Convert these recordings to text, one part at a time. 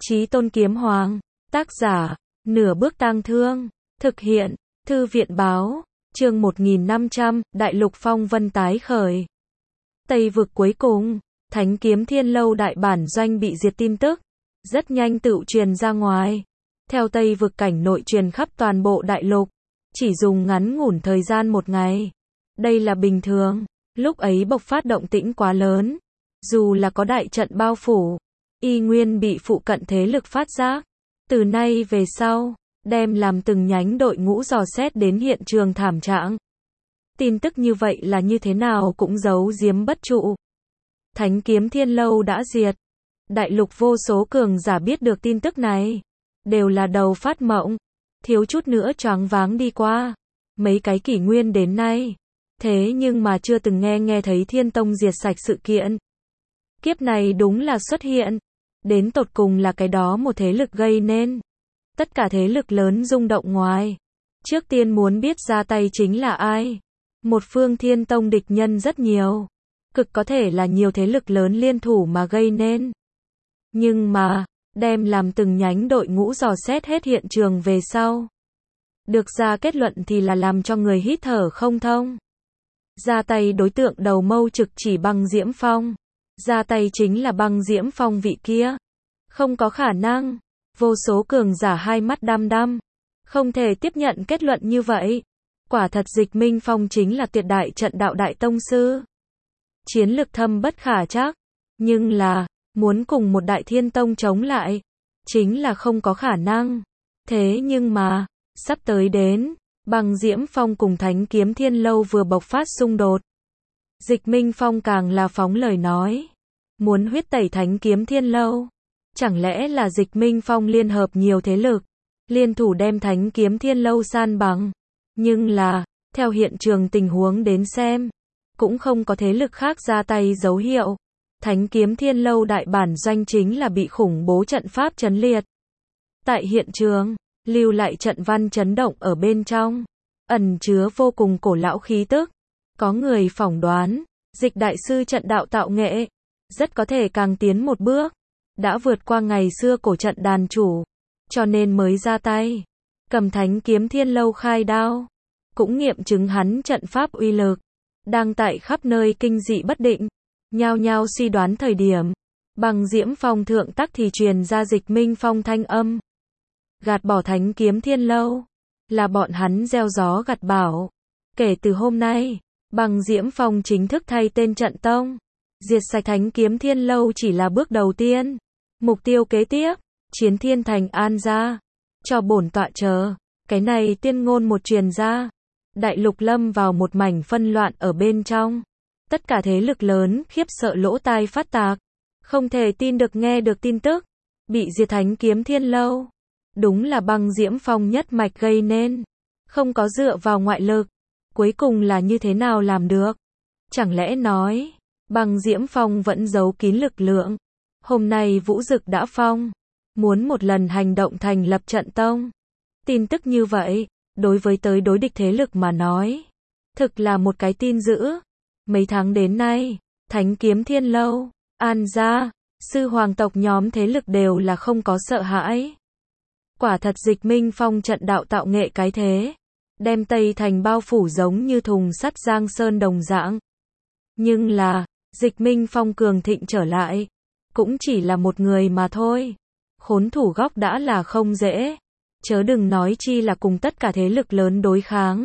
Chí Tôn Kiếm Hoàng, tác giả, Nửa Bước Tang Thương, thực hiện, Thư viện báo, chương 1500, Đại Lục Phong Vân tái khởi. Tây vực cuối cùng, Thánh Kiếm Thiên Lâu đại bản doanh bị diệt tin tức, rất nhanh tự truyền ra ngoài. Theo Tây vực cảnh nội truyền khắp toàn bộ đại lục, chỉ dùng ngắn ngủn thời gian một ngày. Đây là bình thường, lúc ấy bộc phát động tĩnh quá lớn. Dù là có đại trận bao phủ, y nguyên bị phụ cận thế lực phát giác. Từ nay về sau, đem làm từng nhánh đội ngũ dò xét đến hiện trường thảm trạng. Tin tức như vậy là như thế nào cũng giấu giếm bất trụ. Thánh Kiếm Thiên Lâu đã diệt. Đại lục vô số cường giả biết được tin tức này, đều là đầu phát mộng, thiếu chút nữa choáng váng đi qua. Mấy cái kỷ nguyên đến nay, thế nhưng mà chưa từng nghe thấy Thiên Tông diệt sạch sự kiện. Kiếp này đúng là xuất hiện. Đến tột cùng là cái đó một thế lực gây nên. Tất cả thế lực lớn rung động ngoài. Trước tiên muốn biết ra tay chính là ai. Một phương Thiên Tông địch nhân rất nhiều. Cực có thể là nhiều thế lực lớn liên thủ mà gây nên. Nhưng mà, đem làm từng nhánh đội ngũ dò xét hết hiện trường về sau. Được ra kết luận thì là làm cho người hít thở không thông. Ra tay đối tượng đầu mâu trực chỉ Băng Diễm Phong. Ra tay chính là Băng Diễm Phong vị kia. Không có khả năng. Vô số cường giả hai mắt đăm đăm. Không thể tiếp nhận kết luận như vậy. Quả thật Dịch Minh Phong chính là tuyệt đại trận đạo đại tông sư. Chiến lực thâm bất khả trắc. Nhưng là, muốn cùng một đại thiên tông chống lại, chính là không có khả năng. Thế nhưng mà, sắp tới đến, Băng Diễm Phong cùng Thánh Kiếm Thiên Lâu vừa bộc phát xung đột. Dịch Minh Phong càng là phóng lời nói. Muốn huyết tẩy Thánh Kiếm Thiên Lâu. Chẳng lẽ là Dịch Minh Phong liên hợp nhiều thế lực, liên thủ đem Thánh Kiếm Thiên Lâu san bằng. Nhưng là, theo hiện trường tình huống đến xem, cũng không có thế lực khác ra tay dấu hiệu. Thánh Kiếm Thiên Lâu đại bản doanh chính là bị khủng bố trận pháp chấn liệt. Tại hiện trường, lưu lại trận văn chấn động ở bên trong, ẩn chứa vô cùng cổ lão khí tức. Có người phỏng đoán, Dịch đại sư trận đạo tạo nghệ, rất có thể càng tiến một bước, đã vượt qua ngày xưa cổ trận đàn chủ, cho nên mới ra tay, cầm Thánh Kiếm Thiên Lâu khai đao, cũng nghiệm chứng hắn trận pháp uy lực, đang tại khắp nơi kinh dị bất định, nhao nhao suy đoán thời điểm, Băng Diễm Phong thượng tắc thì truyền ra Dịch Minh Phong thanh âm, gạt bỏ Thánh Kiếm Thiên Lâu, là bọn hắn gieo gió gặt bão. Kể từ hôm nay, Băng Diễm Phong chính thức thay tên trận tông. Diệt sạch Thánh Kiếm Thiên Lâu chỉ là bước đầu tiên. Mục tiêu kế tiếp, chiến thiên thành An gia. Cho bổn tọa chờ. Cái này tiên ngôn một truyền ra. Đại lục lâm vào một mảnh phân loạn ở bên trong. Tất cả thế lực lớn khiếp sợ lỗ tai phát tạc. Không thể tin được nghe được tin tức. Bị diệt Thánh Kiếm Thiên Lâu. Đúng là Băng Diễm Phong nhất mạch gây nên. Không có dựa vào ngoại lực. Cuối cùng là như thế nào làm được? Chẳng lẽ nói, Băng Diễm Phong vẫn giấu kín lực lượng. Hôm nay Vũ Dực đã phong, muốn một lần hành động thành lập trận tông. Tin tức như vậy, đối với tới đối địch thế lực mà nói, thực là một cái tin dữ. Mấy tháng đến nay, Thánh Kiếm Thiên Lâu, An gia, sư hoàng tộc nhóm thế lực đều là không có sợ hãi. Quả thật Dịch Minh Phong trận đạo tạo nghệ cái thế, đem Tây Thành bao phủ giống như thùng sắt Giang Sơn đồng dạng. Nhưng là, Dịch Minh Phong cường thịnh trở lại, cũng chỉ là một người mà thôi. Khốn thủ góc đã là không dễ, chớ đừng nói chi là cùng tất cả thế lực lớn đối kháng.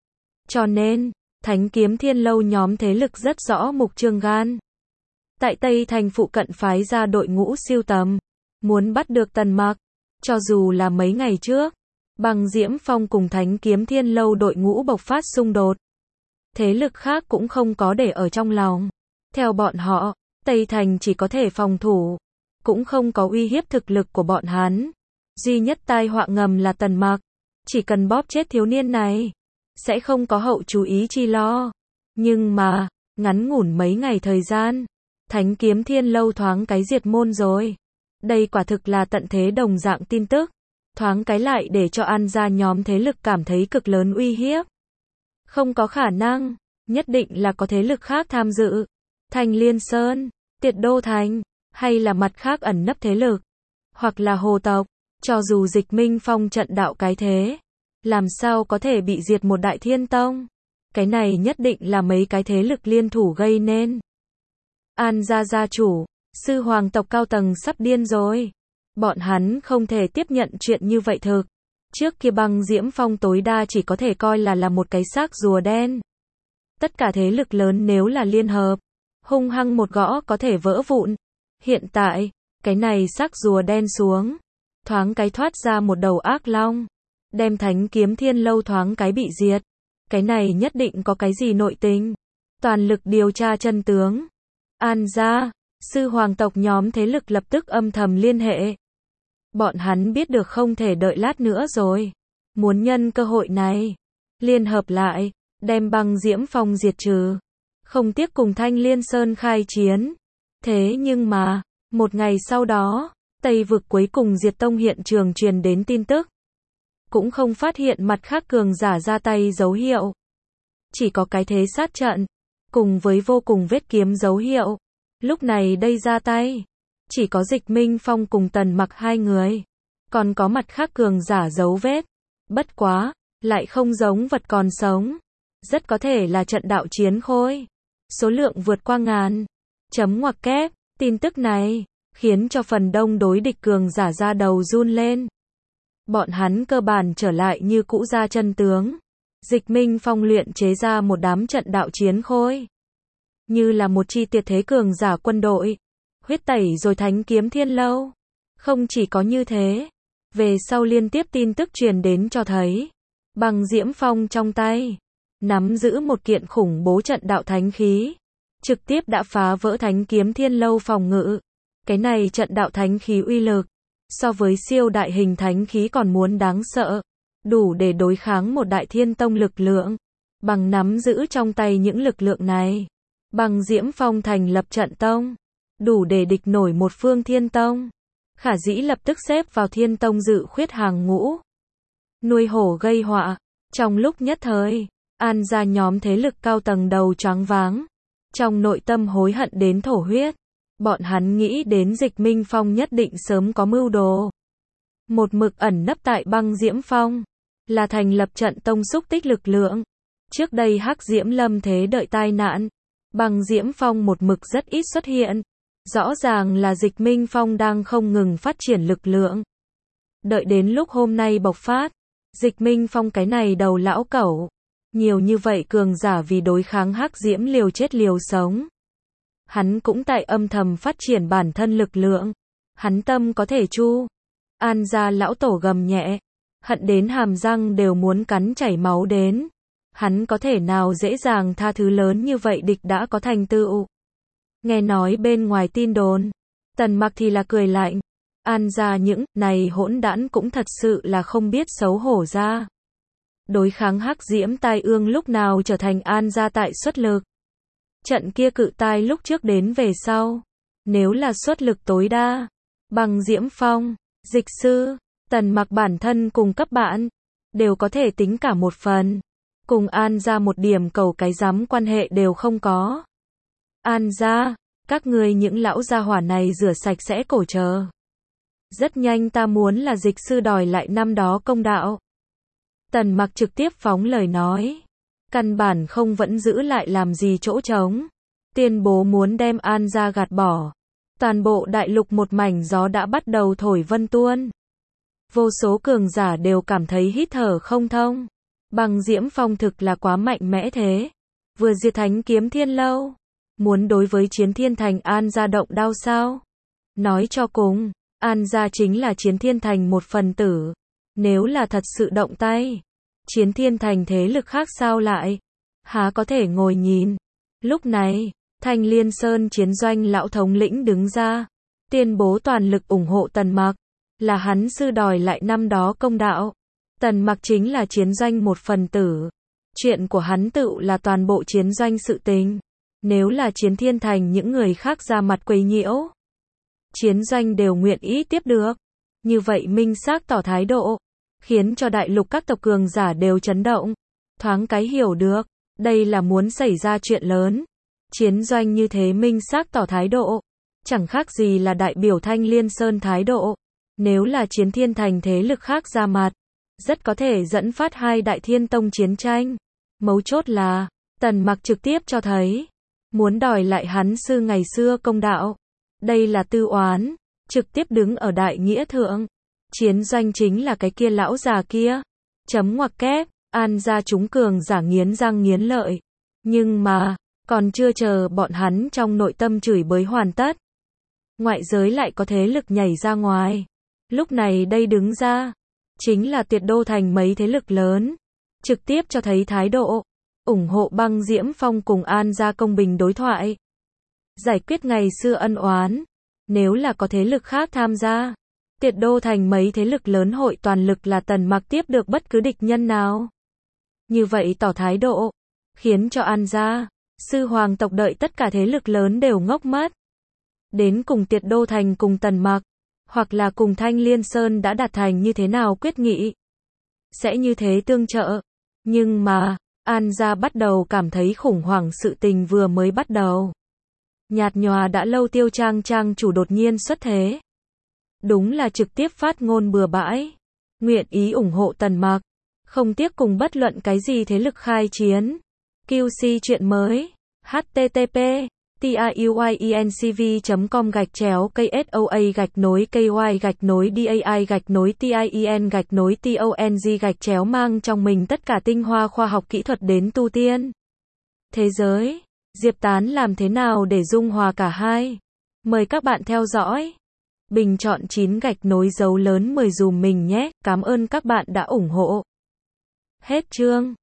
Cho nên, Thánh Kiếm Thiên Lâu nhóm thế lực rất rõ mục trương gan. Tại Tây Thành phụ cận phái ra đội ngũ siêu tầm, muốn bắt được Tần Mặc. Cho dù là mấy ngày trước, Băng Diễm Phong cùng Thánh Kiếm Thiên Lâu đội ngũ bộc phát xung đột. Thế lực khác cũng không có để ở trong lòng. Theo bọn họ, Tây Thành chỉ có thể phòng thủ, cũng không có uy hiếp thực lực của bọn hắn. Duy nhất tai họa ngầm là Tần Mặc. Chỉ cần bóp chết thiếu niên này, sẽ không có hậu chú ý chi lo. Nhưng mà, ngắn ngủn mấy ngày thời gian, Thánh Kiếm Thiên Lâu thoáng cái diệt môn rồi. Đây quả thực là tận thế đồng dạng tin tức. Thoáng cái lại để cho An gia nhóm thế lực cảm thấy cực lớn uy hiếp. Không có khả năng, nhất định là có thế lực khác tham dự. Thành Liên Sơn, Tiệt Đô Thành, hay là mặt khác ẩn nấp thế lực. hoặc là hồ tộc, cho dù Dịch Minh Phong trận đạo cái thế, làm sao có thể bị diệt một đại thiên tông? Cái này nhất định là mấy cái thế lực liên thủ gây nên. An gia gia chủ, sư hoàng tộc cao tầng sắp điên rồi. Bọn hắn không thể tiếp nhận chuyện như vậy thực. Trước kia Băng Diễm Phong tối đa chỉ có thể coi là một cái xác rùa đen. Tất cả thế lực lớn nếu là liên hợp, hung hăng một gõ có thể vỡ vụn. Hiện tại, cái này xác rùa đen xuống, thoáng cái thoát ra một đầu ác long, đem Thánh Kiếm Thiên Lâu thoáng cái bị diệt. Cái này nhất định có cái gì nội tình. Toàn lực điều tra chân tướng. An gia, sư hoàng tộc nhóm thế lực lập tức âm thầm liên hệ. Bọn hắn biết được không thể đợi lát nữa rồi. Muốn nhân cơ hội này, liên hợp lại, đem Băng Diễm Phong diệt trừ. Không tiếc cùng Thanh Liên Sơn khai chiến. Thế nhưng mà, một ngày sau đó, Tây vực cuối cùng diệt tông hiện trường truyền đến tin tức. Cũng không phát hiện mặt khác cường giả ra tay dấu hiệu. Chỉ có cái thế sát trận, cùng với vô cùng vết kiếm dấu hiệu. Lúc này đây ra tay, chỉ có Dịch Minh Phong cùng Tần Mặc hai người. Còn có mặt khác cường giả dấu vết. Bất quá, lại không giống vật còn sống. Rất có thể là trận đạo chiến khôi. Số lượng vượt qua ngàn. Chấm ngoặc kép, tin tức này, khiến cho phần đông đối địch cường giả ra đầu run lên. Bọn hắn cơ bản trở lại như cũ ra chân tướng. Dịch Minh Phong luyện chế ra một đám trận đạo chiến khôi. Như là một chi tiệt thế cường giả quân đội. Huyết tẩy rồi Thánh Kiếm Thiên Lâu. Không chỉ có như thế. Về sau liên tiếp tin tức truyền đến cho thấy. Băng Diễm Phong trong tay. Nắm giữ một kiện khủng bố trận đạo thánh khí. Trực tiếp đã phá vỡ Thánh Kiếm Thiên Lâu phòng ngự. Cái này trận đạo thánh khí uy lực. So với siêu đại hình thánh khí còn muốn đáng sợ. Đủ để đối kháng một đại thiên tông lực lượng. Bằng nắm giữ trong tay những lực lượng này. Băng Diễm Phong thành lập trận tông. Đủ để địch nổi một phương thiên tông. Khả dĩ lập tức xếp vào thiên tông dự khuyết hàng ngũ. Nuôi hổ gây họa. Trong lúc nhất thời, An gia nhóm thế lực cao tầng đầu choáng váng. Trong nội tâm hối hận đến thổ huyết. Bọn hắn nghĩ đến Dịch Minh Phong nhất định sớm có mưu đồ. Một mực ẩn nấp tại Băng Diễm Phong. Là thành lập trận tông xúc tích lực lượng. Trước đây Hắc Diễm lâm thế đợi tai nạn. Băng Diễm Phong một mực rất ít xuất hiện. Rõ ràng là Dịch Minh Phong đang không ngừng phát triển lực lượng. Đợi đến lúc hôm nay bộc phát. Dịch Minh Phong cái này đầu lão cẩu. Nhiều như vậy cường giả vì đối kháng Hắc Diễm liều chết liều sống. Hắn cũng tại âm thầm phát triển bản thân lực lượng. Hắn tâm có thể chu. An gia lão tổ gầm nhẹ. Hận đến hàm răng đều muốn cắn chảy máu đến. Hắn có thể nào dễ dàng tha thứ lớn như vậy địch đã có thành tựu. Nghe nói bên ngoài tin đồn. Tần Mặc thì là cười lạnh. An gia những này hỗn đản cũng thật sự là không biết xấu hổ ra. Đối kháng Hắc Diễm tai ương lúc nào trở thành An gia tại xuất lực. Trận kia cự tai lúc trước đến về sau. Nếu là xuất lực tối đa. Băng Diễm Phong, Dịch sư, Tần Mặc bản thân cùng cấp bạn. Đều có thể tính cả một phần. Cùng An gia một điểm cầu cái dám quan hệ đều không có. An gia, các ngươi những lão gia hỏa này rửa sạch sẽ cổ chờ. Rất nhanh ta muốn là Dịch sư đòi lại năm đó công đạo. Tần Mặc trực tiếp phóng lời nói. Căn bản không vẫn giữ lại làm gì chỗ trống. Tuyên bố muốn đem An gia gạt bỏ. Toàn bộ đại lục một mảnh gió đã bắt đầu thổi vân tuôn. Vô số cường giả đều cảm thấy hít thở không thông. Băng Diễm Phong thực là quá mạnh mẽ thế. Vừa diệt Thánh Kiếm Thiên Lâu. Muốn đối với Chiến Thiên Thành An gia động đao sao? Nói cho cùng, An gia chính là Chiến Thiên Thành một phần tử. Nếu là thật sự động tay, Chiến Thiên Thành thế lực khác sao lại? Há có thể ngồi nhìn. Lúc này, Thanh Liên Sơn chiến doanh lão thống lĩnh đứng ra. Tuyên bố toàn lực ủng hộ Tần Mặc. Là hắn sư đòi lại năm đó công đạo. Tần Mặc chính là chiến doanh một phần tử. Chuyện của hắn tựu là toàn bộ chiến doanh sự tình. Nếu là Chiến Thiên Thành những người khác ra mặt quấy nhiễu. Chiến doanh đều nguyện ý tiếp được. Như vậy minh xác tỏ thái độ. Khiến cho đại lục các tộc cường giả đều chấn động. Thoáng cái hiểu được. Đây là muốn xảy ra chuyện lớn. Chiến doanh như thế minh xác tỏ thái độ. Chẳng khác gì là đại biểu Thanh Liên Sơn thái độ. Nếu là chiến thiên thành thế lực khác ra mặt, rất có thể dẫn phát hai đại thiên tông chiến tranh. Mấu chốt là, Tần Mặc trực tiếp cho thấy, muốn đòi lại hắn sư ngày xưa công đạo. Đây là tư oán, trực tiếp đứng ở đại nghĩa thượng. Chiến doanh chính là cái kia lão già kia. Chấm ngoặc kép, An gia chúng cường giả nghiến răng nghiến lợi. Nhưng mà, còn chưa chờ bọn hắn trong nội tâm chửi bới hoàn tất. Ngoại giới lại có thế lực nhảy ra ngoài. Lúc này đây đứng ra, chính là Tuyệt Đô thành mấy thế lực lớn. Trực tiếp cho thấy thái độ, ủng hộ Băng Diễm Phong cùng An gia công bình đối thoại. Giải quyết ngày xưa ân oán. Nếu là có thế lực khác tham gia, Tuyệt Đô thành mấy thế lực lớn hội toàn lực là Tần Mặc tiếp được bất cứ địch nhân nào. Như vậy tỏ thái độ, khiến cho An gia, sư hoàng tộc đợi tất cả thế lực lớn đều ngốc mất. Đến cùng Tuyệt Đô thành cùng Tần Mặc, hoặc là cùng Thanh Liên Sơn đã đạt thành như thế nào quyết nghị. Sẽ như thế tương trợ. Nhưng mà, An gia bắt đầu cảm thấy khủng hoảng, sự tình vừa mới bắt đầu. Nhạt nhòa đã lâu Tiêu Trang trang chủ đột nhiên xuất thế. Đúng là trực tiếp phát ngôn bừa bãi. Nguyện ý ủng hộ Tần Mặc. Không tiếc cùng bất luận cái gì thế lực khai chiến. QC chuyện mới. http tiuyencv.com/KSOA-KY-DAI-TIEN-TONG mang trong mình tất cả tinh hoa khoa học kỹ thuật đến tu tiên. Thế giới, Diệp Tán làm thế nào để dung hòa cả hai? Mời các bạn theo dõi. Bình chọn 9 dấu lớn 10 dùm mình nhé, cảm ơn các bạn đã ủng hộ. Hết chương.